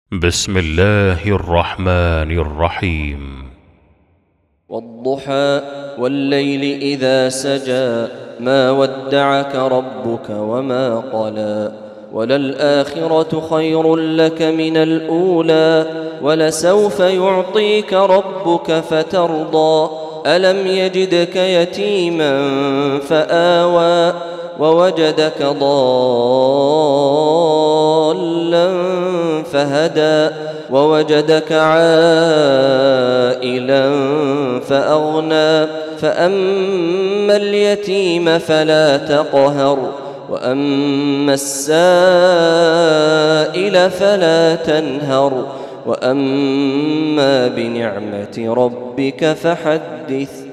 بسم الله الرحمن الرحيم. والضحى والليل إذا سجى ما ودعك ربك وما قلى وللآخرة خير لك من الأولى ولسوف يعطيك ربك فترضى ألم يجدك يتيما فآوى ووجدك ضالا فهدى ووجدك عائلا فأغنى فأما اليتيم فلا تقهر وأما السائل فلا تنهر وأما بنعمة ربك فحدث.